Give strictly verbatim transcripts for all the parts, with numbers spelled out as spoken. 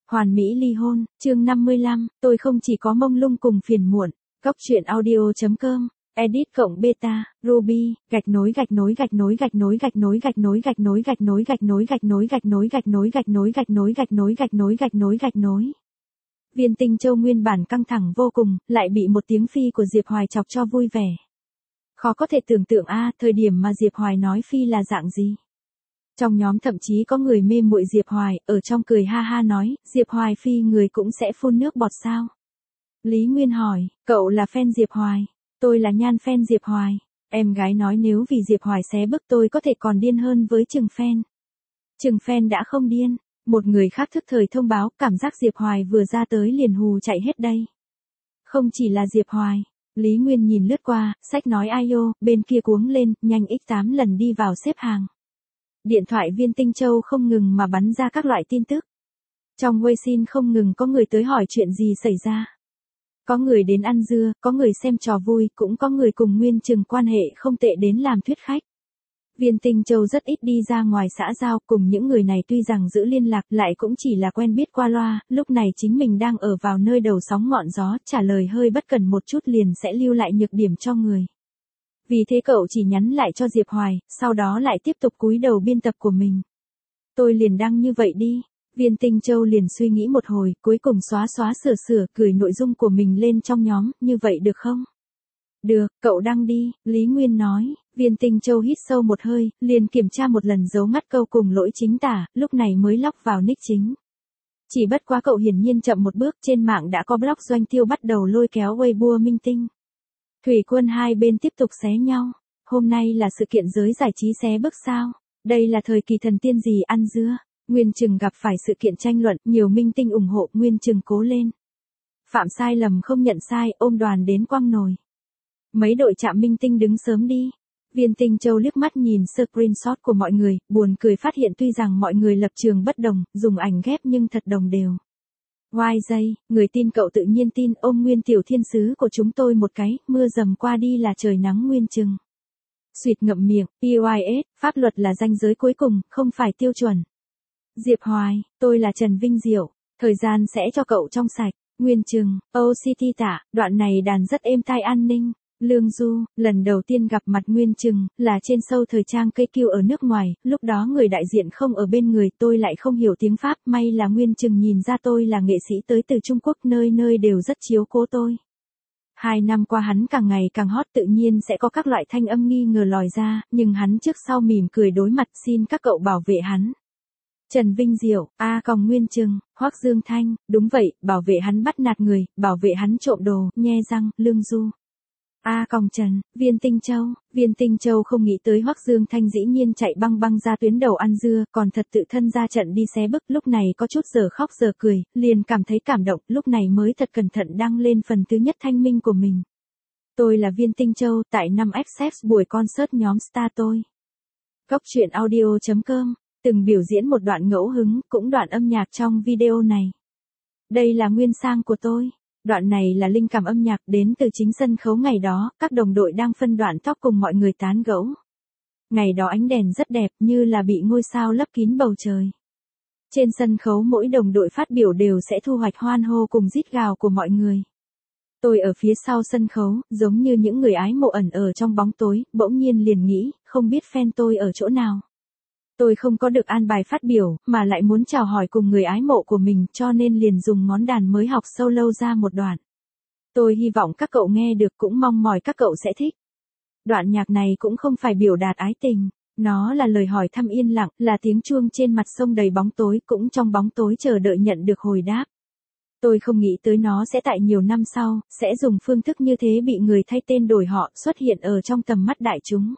Hoàn mỹ ly hôn, chương năm mươi lăm, tôi không chỉ có mông lung cùng phiền muộn. Góc truyện audio.com, edit cộng beta, Ruby, gạch nối gạch nối gạch nối gạch nối gạch nối gạch nối gạch nối gạch nối gạch nối gạch nối gạch nối gạch nối gạch nối gạch nối gạch nối gạch nối gạch nối gạch nối. Viên Tinh Châu nguyên bản căng thẳng vô cùng, lại bị một tiếng phi của Diệp Hoài chọc cho vui vẻ. Khó có thể tưởng tượng a, thời điểm mà Diệp Hoài nói phi là dạng gì. Trong nhóm thậm chí có người mê muội Diệp Hoài, ở trong cười ha ha nói, Diệp Hoài phi người cũng sẽ phun nước bọt sao? Lý Nguyên hỏi, cậu là fan Diệp Hoài, tôi là nhan fan Diệp Hoài. Em gái nói nếu vì Diệp Hoài xé bức tôi có thể còn điên hơn với Trừng fan. Trừng fan đã không điên, một người khác thức thời thông báo, cảm giác Diệp Hoài vừa ra tới liền hù chạy hết đây. Không chỉ là Diệp Hoài. Lý Nguyên nhìn lướt qua, sách nói ai ô, bên kia cuống lên, nhanh x tám lần đi vào xếp hàng. Điện thoại Viên Tinh Châu không ngừng mà bắn ra các loại tin tức. Trong Weixin không ngừng có người tới hỏi chuyện gì xảy ra. Có người đến ăn dưa, có người xem trò vui, cũng có người cùng Nguyên Trừng quan hệ không tệ đến làm thuyết khách. Viên Tinh Châu rất ít đi ra ngoài xã giao, cùng những người này tuy rằng giữ liên lạc lại cũng chỉ là quen biết qua loa, lúc này chính mình đang ở vào nơi đầu sóng ngọn gió, trả lời hơi bất cần một chút liền sẽ lưu lại nhược điểm cho người. Vì thế cậu chỉ nhắn lại cho Diệp Hoài, sau đó lại tiếp tục cúi đầu biên tập của mình. Tôi liền đăng như vậy đi. Viên Tinh Châu liền suy nghĩ một hồi, cuối cùng xóa xóa sửa sửa, gửi nội dung của mình lên trong nhóm, như vậy được không? Được, cậu đăng đi, Lý Nguyên nói. Viên Tinh Châu hít sâu một hơi, liền kiểm tra một lần dấu ngắt câu cùng lỗi chính tả, lúc này mới log vào nick chính. Chỉ bất quá cậu hiển nhiên chậm một bước, trên mạng đã có blog doanh tiêu bắt đầu lôi kéo Weibo minh tinh. Thủy quân hai bên tiếp tục xé nhau. Hôm nay là sự kiện giới giải trí xé bước sao? Đây là thời kỳ thần tiên gì ăn dưa? Nguyên Trừng gặp phải sự kiện tranh luận, nhiều minh tinh ủng hộ, Nguyên Trừng cố lên. Phạm sai lầm không nhận sai, ôm đoàn đến quăng nồi. Mấy đội chạm minh tinh đứng sớm đi. Viên Tinh Châu liếc mắt nhìn screenshot của mọi người, buồn cười phát hiện tuy rằng mọi người lập trường bất đồng, dùng ảnh ghép nhưng thật đồng đều. Y J, người tin cậu tự nhiên tin, ôm Nguyên tiểu thiên sứ của chúng tôi một cái, mưa dầm qua đi là trời nắng Nguyên Trừng. Xuyệt ngậm miệng, pê i ét, pháp luật là ranh giới cuối cùng, không phải tiêu chuẩn. Diệp Hoài, tôi là Trần Vinh Diệu, thời gian sẽ cho cậu trong sạch. Nguyên Trừng, ô xê tê tạ, đoạn này đàn rất êm tai an ninh. Lương Du, lần đầu tiên gặp mặt Nguyên Trừng, là trên show thời trang cây kiêu ở nước ngoài, lúc đó người đại diện không ở bên người, tôi lại không hiểu tiếng Pháp, may là Nguyên Trừng nhìn ra tôi là nghệ sĩ tới từ Trung Quốc, nơi nơi đều rất chiếu cố tôi. Hai năm qua hắn càng ngày càng hot, tự nhiên sẽ có các loại thanh âm nghi ngờ lòi ra, nhưng hắn trước sau mỉm cười đối mặt, xin các cậu bảo vệ hắn. Trần Vinh Diệu, a còng Nguyên Trừng, Hoắc Dương Thanh, đúng vậy, bảo vệ hắn bắt nạt người, bảo vệ hắn trộm đồ, nhe răng, Lương Du. A còng Trần, Viên Tinh Châu, Viên Tinh Châu không nghĩ tới Hoắc Dương Thanh dĩ nhiên chạy băng băng ra tuyến đầu ăn dưa, còn thật tự thân ra trận đi xé bức, lúc này có chút giờ khóc giờ cười, liền cảm thấy cảm động, lúc này mới thật cẩn thận đăng lên phần thứ nhất thanh minh của mình. Tôi là Viên Tinh Châu, tại năm ép ép buổi concert nhóm Star tôi. Góc truyện audio.com, từng biểu diễn một đoạn ngẫu hứng, cũng đoạn âm nhạc trong video này. Đây là nguyên sang của tôi. Đoạn này là linh cảm âm nhạc đến từ chính sân khấu ngày đó, các đồng đội đang phân đoạn tóc cùng mọi người tán gẫu. Ngày đó ánh đèn rất đẹp như là bị ngôi sao lấp kín bầu trời. Trên sân khấu mỗi đồng đội phát biểu đều sẽ thu hoạch hoan hô cùng rít gào của mọi người. Tôi ở phía sau sân khấu, giống như những người ái mộ ẩn ở trong bóng tối, bỗng nhiên liền nghĩ, không biết fan tôi ở chỗ nào. Tôi không có được an bài phát biểu, mà lại muốn chào hỏi cùng người ái mộ của mình, cho nên liền dùng món đàn mới học solo ra một đoạn. Tôi hy vọng các cậu nghe được, cũng mong mỏi các cậu sẽ thích. Đoạn nhạc này cũng không phải biểu đạt ái tình, nó là lời hỏi thăm yên lặng, là tiếng chuông trên mặt sông đầy bóng tối, cũng trong bóng tối chờ đợi nhận được hồi đáp. Tôi không nghĩ tới nó sẽ tại nhiều năm sau, sẽ dùng phương thức như thế bị người thay tên đổi họ, xuất hiện ở trong tầm mắt đại chúng.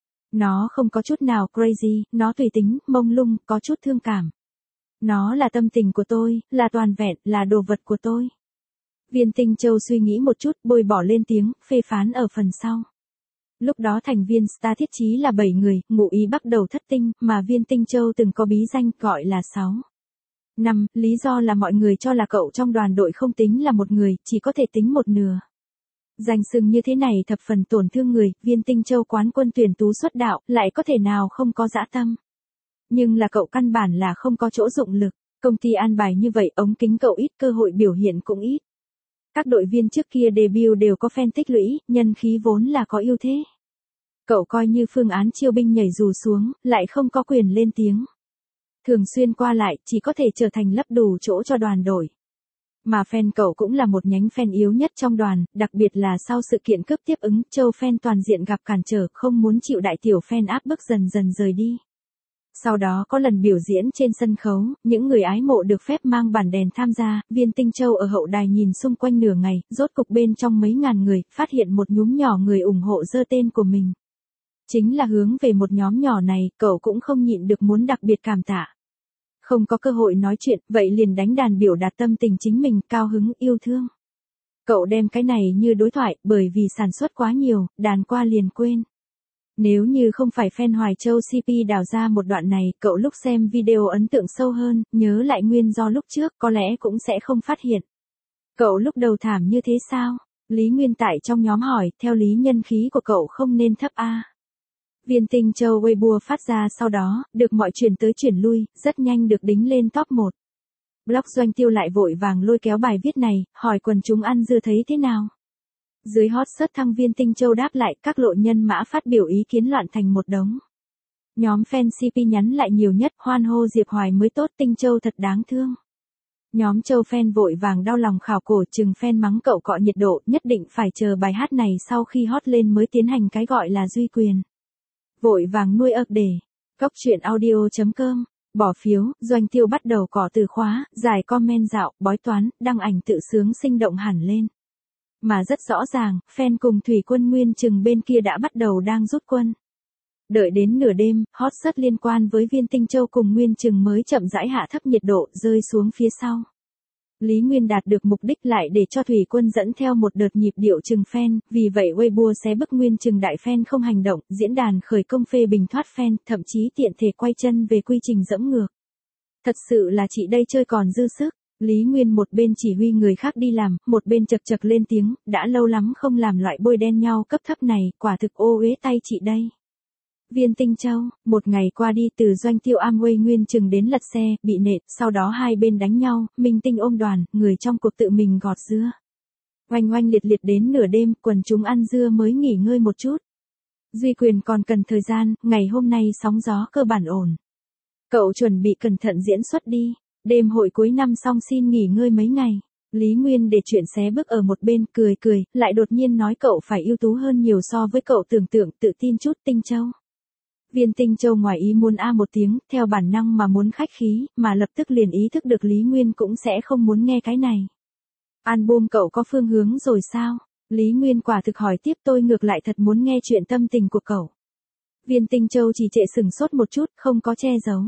Nó không có chút nào crazy, nó tùy tính, mông lung, có chút thương cảm. Nó là tâm tình của tôi, là toàn vẹn, là đồ vật của tôi. Viên Tinh Châu suy nghĩ một chút, bôi bỏ lên tiếng, phê phán ở phần sau. Lúc đó thành viên Star thiết chí là bảy người, ngụ ý bắt đầu thất tinh, mà Viên Tinh Châu từng có bí danh gọi là sáu. Năm, lý do là mọi người cho là cậu trong đoàn đội không tính là một người, chỉ có thể tính một nửa. Danh xưng như thế này thập phần tổn thương người, Viên Tinh Châu quán quân tuyển tú xuất đạo, lại có thể nào không có dã tâm. Nhưng là cậu căn bản là không có chỗ dụng lực. Công ty an bài như vậy, ống kính cậu ít, cơ hội biểu hiện cũng ít. Các đội viên trước kia debut đều có fan tích lũy, nhân khí vốn là có ưu thế. Cậu coi như phương án chiêu binh nhảy dù xuống, lại không có quyền lên tiếng. Thường xuyên qua lại, chỉ có thể trở thành lấp đủ chỗ cho đoàn đội. Mà fan cậu cũng là một nhánh fan yếu nhất trong đoàn, đặc biệt là sau sự kiện cướp tiếp ứng, Châu fan toàn diện gặp cản trở, không muốn chịu đại tiểu fan áp bức dần dần rời đi. Sau đó có lần biểu diễn trên sân khấu, những người ái mộ được phép mang bản đèn tham gia, Viên Tinh Châu ở hậu đài nhìn xung quanh nửa ngày, rốt cục bên trong mấy ngàn người, phát hiện một nhúm nhỏ người ủng hộ giơ tên của mình. Chính là hướng về một nhóm nhỏ này, cậu cũng không nhịn được muốn đặc biệt cảm tạ. Không có cơ hội nói chuyện, vậy liền đánh đàn biểu đạt tâm tình chính mình, cao hứng, yêu thương. Cậu đem cái này như đối thoại, bởi vì sản xuất quá nhiều, đàn qua liền quên. Nếu như không phải fan Hoài Châu xê pê đào ra một đoạn này, cậu lúc xem video ấn tượng sâu hơn, nhớ lại nguyên do lúc trước, có lẽ cũng sẽ không phát hiện. Cậu lúc đầu thảm như thế sao? Lý Nguyên tại trong nhóm hỏi, theo lý nhân khí của cậu không nên thấp a. Viên Tinh Châu Weibo phát ra sau đó, được mọi chuyển tới chuyển lui, rất nhanh được đính lên top một. Blog Doanh Tiêu lại vội vàng lôi kéo bài viết này, hỏi quần chúng ăn dưa thấy thế nào. Dưới hot search thăng Viên Tinh Châu đáp lại, các lộ nhân mã phát biểu ý kiến loạn thành một đống. Nhóm fan xê pê nhắn lại nhiều nhất, hoan hô Diệp Hoài mới tốt, Tinh Châu thật đáng thương. Nhóm Châu fan vội vàng đau lòng khảo cổ, chừng fan mắng cậu cọ nhiệt độ, nhất định phải chờ bài hát này sau khi hot lên mới tiến hành cái gọi là duy quyền. Vội vàng nuôi ấp để. Cóc truyện audio chấm com. Bỏ phiếu, Doanh Tiêu bắt đầu cỏ từ khóa, giải comment dạo, bói toán, đăng ảnh tự sướng sinh động hẳn lên. Mà rất rõ ràng, fan cùng Thủy Quân Nguyên Trừng bên kia đã bắt đầu đang rút quân. Đợi đến nửa đêm, hot search liên quan với Viên Tinh Châu cùng Nguyên Trừng mới chậm rãi hạ thấp nhiệt độ, rơi xuống phía sau. Lý Nguyên đạt được mục đích lại để cho Thủy Quân dẫn theo một đợt nhịp điệu Trừng fan, vì vậy Weibo xé bức Nguyên Trừng đại fan không hành động, diễn đàn khởi công phê bình thoát fan, thậm chí tiện thể quay chân về quy trình dẫm ngược. Thật sự là chị đây chơi còn dư sức. Lý Nguyên một bên chỉ huy người khác đi làm, một bên chật chật lên tiếng, đã lâu lắm không làm loại bôi đen nhau cấp thấp này, quả thực ô uế tay chị đây. Viên Tinh Châu, một ngày qua đi từ Doanh Tiêu Amway Nguyên Trừng đến lật xe, bị nện, sau đó hai bên đánh nhau, minh tinh ôm đoàn, người trong cuộc tự mình gọt dưa. Oanh oanh liệt liệt đến nửa đêm, quần chúng ăn dưa mới nghỉ ngơi một chút. Duy quyền còn cần thời gian, ngày hôm nay sóng gió cơ bản ổn. Cậu chuẩn bị cẩn thận diễn xuất đi. Đêm hội cuối năm xong xin nghỉ ngơi mấy ngày. Lý Nguyên để chuyện xé bước ở một bên, cười cười, lại đột nhiên nói cậu phải ưu tú hơn nhiều so với cậu tưởng tượng, tự tin chút. Tinh Châu. Viên Tinh Châu ngoài ý muốn a một tiếng, theo bản năng mà muốn khách khí, mà lập tức liền ý thức được Lý Nguyên cũng sẽ không muốn nghe cái này. Album cậu có phương hướng rồi sao? Lý Nguyên quả thực hỏi tiếp, tôi ngược lại thật muốn nghe chuyện tâm tình của cậu. Viên Tinh Châu chỉ trệ sừng sốt một chút, không có che giấu.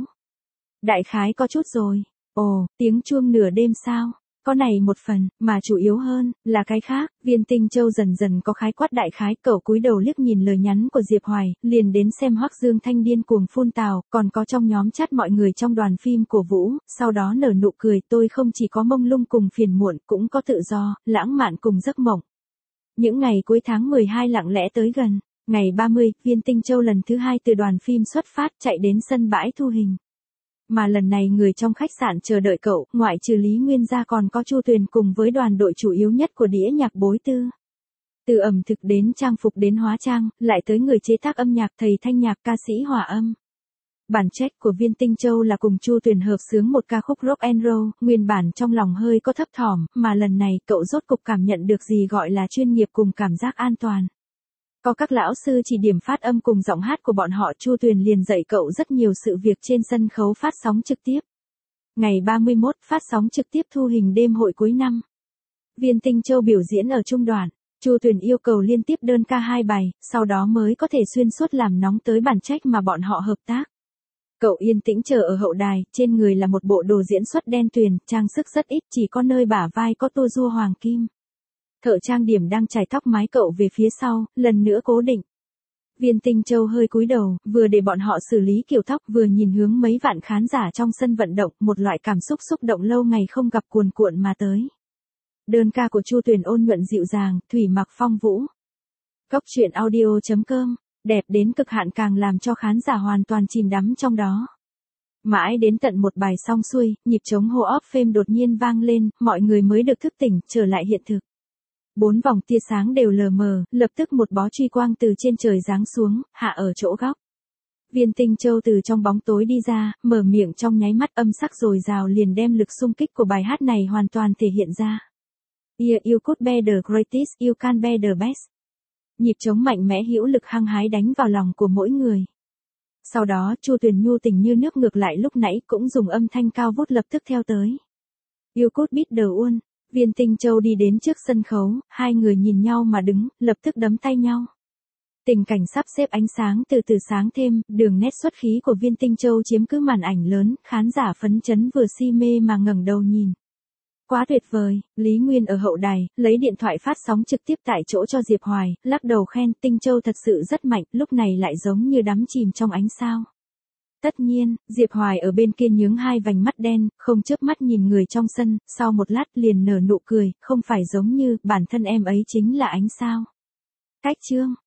Đại khái có chút rồi. Ồ, tiếng chuông nửa đêm sao? Có này một phần, mà chủ yếu hơn, là cái khác. Viên Tinh Châu dần dần có khái quát đại khái, cậu cúi đầu liếc nhìn lời nhắn của Diệp Hoài, liền đến xem Hoắc Dương Thanh điên cuồng phun tào, còn có trong nhóm chat mọi người trong đoàn phim của Vũ, sau đó nở nụ cười, tôi không chỉ có mông lung cùng phiền muộn, cũng có tự do, lãng mạn cùng giấc mộng. Những ngày cuối tháng mười hai lặng lẽ tới gần, ngày ba mươi, Viên Tinh Châu lần thứ hai từ đoàn phim xuất phát chạy đến sân bãi thu hình. Mà lần này người trong khách sạn chờ đợi cậu, ngoại trừ Lý Nguyên ra còn có Chu Tuyền cùng với đoàn đội chủ yếu nhất của đĩa nhạc Bối Tư. Từ ẩm thực đến trang phục đến hóa trang, lại tới người chế tác âm nhạc, thầy thanh nhạc, ca sĩ hòa âm. Bản chất của Viên Tinh Châu là cùng Chu Tuyền hợp xướng một ca khúc rock and roll, nguyên bản trong lòng hơi có thấp thỏm, mà lần này cậu rốt cục cảm nhận được gì gọi là chuyên nghiệp cùng cảm giác an toàn. Có các lão sư chỉ điểm phát âm cùng giọng hát của bọn họ, Chu Tuyền liền dạy cậu rất nhiều sự việc trên sân khấu phát sóng trực tiếp. Ngày ba mươi mốt, phát sóng trực tiếp thu hình đêm hội cuối năm. Viên Tinh Châu biểu diễn ở trung đoạn, Chu Tuyền yêu cầu liên tiếp đơn ca hai bài, sau đó mới có thể xuyên suốt làm nóng tới bản trách mà bọn họ hợp tác. Cậu yên tĩnh chờ ở hậu đài, trên người là một bộ đồ diễn xuất đen tuyền, trang sức rất ít, chỉ có nơi bả vai có tua rua hoàng kim. Thợ trang điểm đang chải tóc mái cậu về phía sau, lần nữa cố định. Viên Tinh Châu hơi cúi đầu, vừa để bọn họ xử lý kiểu tóc, vừa nhìn hướng mấy vạn khán giả trong sân vận động, một loại cảm xúc xúc động lâu ngày không gặp cuồn cuộn mà tới. Đơn ca của Chu Tuyền ôn nhuận dịu dàng, thủy mặc phong vũ. Cóc truyện audio chấm com, đẹp đến cực hạn càng làm cho khán giả hoàn toàn chìm đắm trong đó. Mãi đến tận một bài xong xuôi, nhịp trống Hall of Fame đột nhiên vang lên, mọi người mới được thức tỉnh, trở lại hiện thực. Bốn vòng tia sáng đều lờ mờ, lập tức một bó truy quang từ trên trời giáng xuống, hạ ở chỗ góc. Viên Tinh Châu từ trong bóng tối đi ra, mở miệng trong nháy mắt âm sắc dồi dào liền đem lực xung kích của bài hát này hoàn toàn thể hiện ra. Yeah, you could be the greatest, you can be the best. Nhịp trống mạnh mẽ hữu lực hăng hái đánh vào lòng của mỗi người. Sau đó, Chu Tuyền Nhu tình như nước ngược lại lúc nãy cũng dùng âm thanh cao vút lập tức theo tới. You could beat the one. Viên Tinh Châu đi đến trước sân khấu, hai người nhìn nhau mà đứng, lập tức đấm tay nhau. Tình cảnh sắp xếp ánh sáng từ từ sáng thêm, đường nét xuất khí của Viên Tinh Châu chiếm cứ màn ảnh lớn, khán giả phấn chấn vừa si mê mà ngẩng đầu nhìn. Quá tuyệt vời, Lý Nguyên ở hậu đài, lấy điện thoại phát sóng trực tiếp tại chỗ cho Diệp Hoài, lắc đầu khen Tinh Châu thật sự rất mạnh, lúc này lại giống như đắm chìm trong ánh sao. Tất nhiên, Diệp Hoài ở bên kia nhướng hai vành mắt đen, không chớp mắt nhìn người trong sân, sau một lát liền nở nụ cười, không phải giống như, bản thân em ấy chính là ánh sao. Cách chương.